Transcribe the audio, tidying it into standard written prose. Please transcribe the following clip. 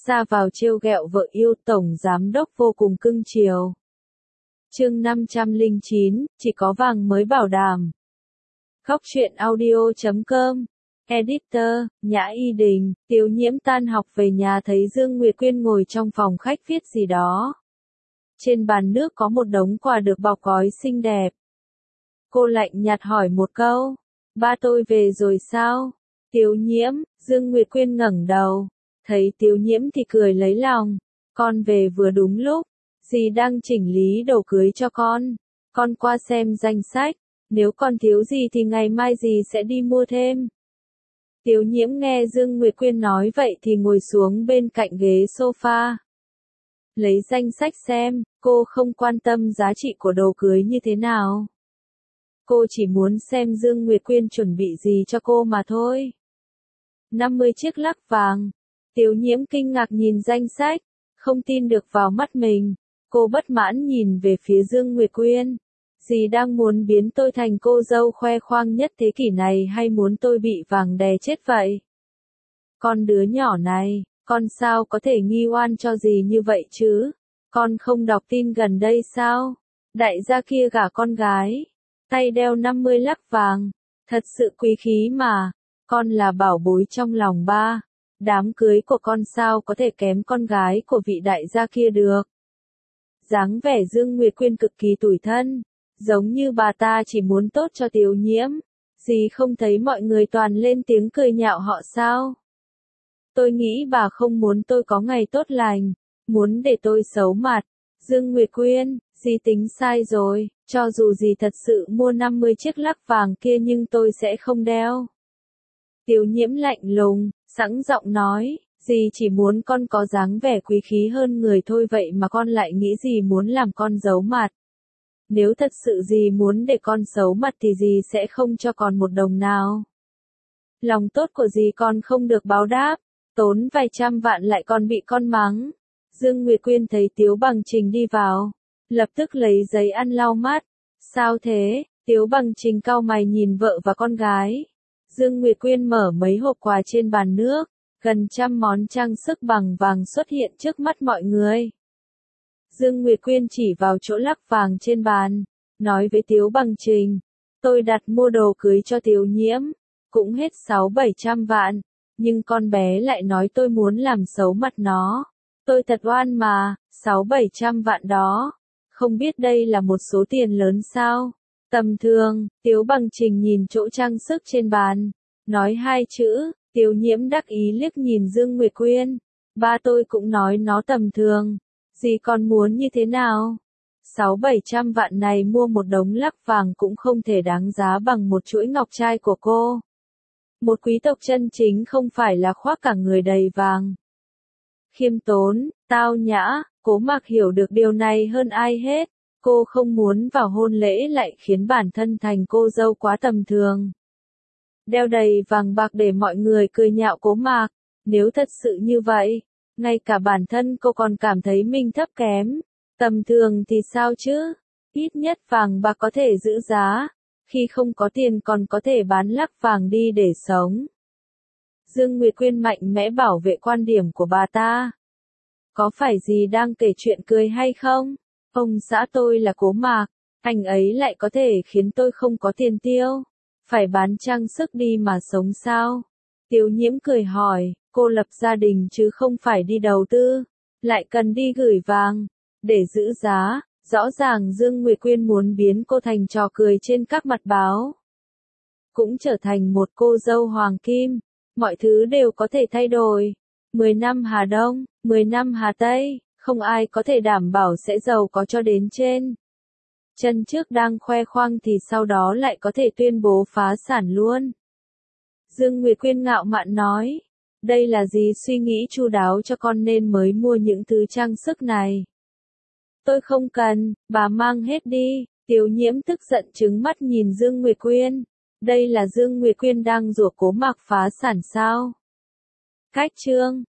ra vào trêu ghẹo vợ yêu, tổng giám đốc vô cùng cưng chiều. Chương 509, chỉ có vàng mới bảo đảm. Góc truyện audio.com. Editor, Nhã Y Đình. Tiếu Nhiễm tan học về nhà thấy Dương Nguyệt Quyên ngồi trong phòng khách viết gì đó. Trên bàn nước có một đống quà được bọc gói xinh đẹp. Cô lạnh nhạt hỏi một câu, ba tôi về rồi sao? Tiếu Nhiễm, Dương Nguyệt Quyên ngẩng đầu, thấy Tiếu Nhiễm thì cười lấy lòng, con về vừa đúng lúc, dì đang chỉnh lý đồ cưới cho con qua xem danh sách, nếu con thiếu gì thì ngày mai dì sẽ đi mua thêm. Tiếu Nhiễm nghe Dương Nguyệt Quyên nói vậy thì ngồi xuống bên cạnh ghế sofa. Lấy danh sách xem, cô không quan tâm giá trị của đồ cưới như thế nào. Cô chỉ muốn xem Dương Nguyệt Quyên chuẩn bị gì cho cô mà thôi. 50 chiếc lắc vàng. Tiếu Nhiễm kinh ngạc nhìn danh sách, không tin được vào mắt mình. Cô bất mãn nhìn về phía Dương Nguyệt Quyên. Dì đang muốn biến tôi thành cô dâu khoe khoang nhất thế kỷ này hay muốn tôi bị vàng đè chết vậy? Con đứa nhỏ này, con sao có thể nghi oan cho dì như vậy chứ? Con không đọc tin gần đây sao? Đại gia kia gả con gái, tay đeo 50 lắc vàng, thật sự quý khí mà. Con là bảo bối trong lòng ba. Đám cưới của con sao có thể kém con gái của vị đại gia kia được? Dáng vẻ Dương Nguyệt Quyên cực kỳ tủi thân, giống như bà ta chỉ muốn tốt cho Tiếu Nhiễm. Dì không thấy mọi người toàn lên tiếng cười nhạo họ sao? Tôi nghĩ bà không muốn tôi có ngày tốt lành, muốn để tôi xấu mặt. Dương Nguyệt Quyên, dì tính sai rồi, cho dù dì thật sự mua 50 chiếc lắc vàng kia nhưng tôi sẽ không đeo. Tiếu Nhiễm lạnh lùng, sẵn giọng nói, dì chỉ muốn con có dáng vẻ quý khí hơn người thôi, vậy mà con lại nghĩ dì muốn làm con giấu mặt. Nếu thật sự dì muốn để con xấu mặt thì dì sẽ không cho con một đồng nào. Lòng tốt của dì con không được báo đáp, tốn vài trăm vạn lại còn bị con mắng. Dương Nguyệt Quyên thấy Tiếu Bằng Trình đi vào, lập tức lấy giấy ăn lau mắt. Sao thế? Tiếu Bằng Trình cau mày nhìn vợ và con gái. Dương Nguyệt Quyên mở mấy hộp quà trên bàn nước, gần trăm món trang sức bằng vàng xuất hiện trước mắt mọi người. Dương Nguyệt Quyên chỉ vào chỗ lắc vàng trên bàn, nói với Tiếu Bằng Trình, tôi đặt mua đồ cưới cho Tiếu Nhiễm, cũng hết 600-700 vạn, nhưng con bé lại nói tôi muốn làm xấu mặt nó. Tôi thật oan mà, 600-700 vạn đó, không biết đây là một số tiền lớn sao? Tầm thường. Tiếu Bằng Trình nhìn chỗ trang sức trên bàn, nói hai chữ. Tiếu Nhiễm đắc ý liếc nhìn Dương Nguyệt Quyên, ba tôi cũng nói nó tầm thường, dì còn muốn như thế nào? 600-700 vạn này mua một đống lắc vàng cũng không thể đáng giá bằng một chuỗi ngọc trai của cô. Một quý tộc chân chính không phải là khoác cả người đầy vàng. Khiêm tốn, tao nhã, Cố Mạc hiểu được điều này hơn ai hết. Cô không muốn vào hôn lễ lại khiến bản thân thành cô dâu quá tầm thường. Đeo đầy vàng bạc để mọi người cười nhạo Cố Mạc. Nếu thật sự như vậy, ngay cả bản thân cô còn cảm thấy mình thấp kém. Tầm thường thì sao chứ? Ít nhất vàng bạc có thể giữ giá. Khi không có tiền còn có thể bán lắc vàng đi để sống. Dương Nguyệt Quyên mạnh mẽ bảo vệ quan điểm của bà ta. Có phải dì đang kể chuyện cười hay không? Ông xã tôi là Cố Mạc, anh ấy lại có thể khiến tôi không có tiền tiêu. Phải bán trang sức đi mà sống sao? Tiếu Nhiễm cười hỏi, cô lập gia đình chứ không phải đi đầu tư, lại cần đi gửi vàng, để giữ giá. Rõ ràng Dương Nguyệt Quyên muốn biến cô thành trò cười trên các mặt báo. Cũng trở thành một cô dâu hoàng kim, mọi thứ đều có thể thay đổi. 10 năm Hà Đông, 10 năm Hà Tây, không ai có thể đảm bảo sẽ giàu có cho đến trên. Chân trước đang khoe khoang thì sau đó lại có thể tuyên bố phá sản luôn. Dương Nguyệt Quyên ngạo mạn nói, đây là gì suy nghĩ chu đáo cho con nên mới mua những thứ trang sức này. Tôi không cần, bà mang hết đi. Tiếu Nhiễm tức giận trừng mắt nhìn Dương Nguyệt Quyên. Đây là Dương Nguyệt Quyên đang rủa Cố Mạc phá sản sao? Cách chương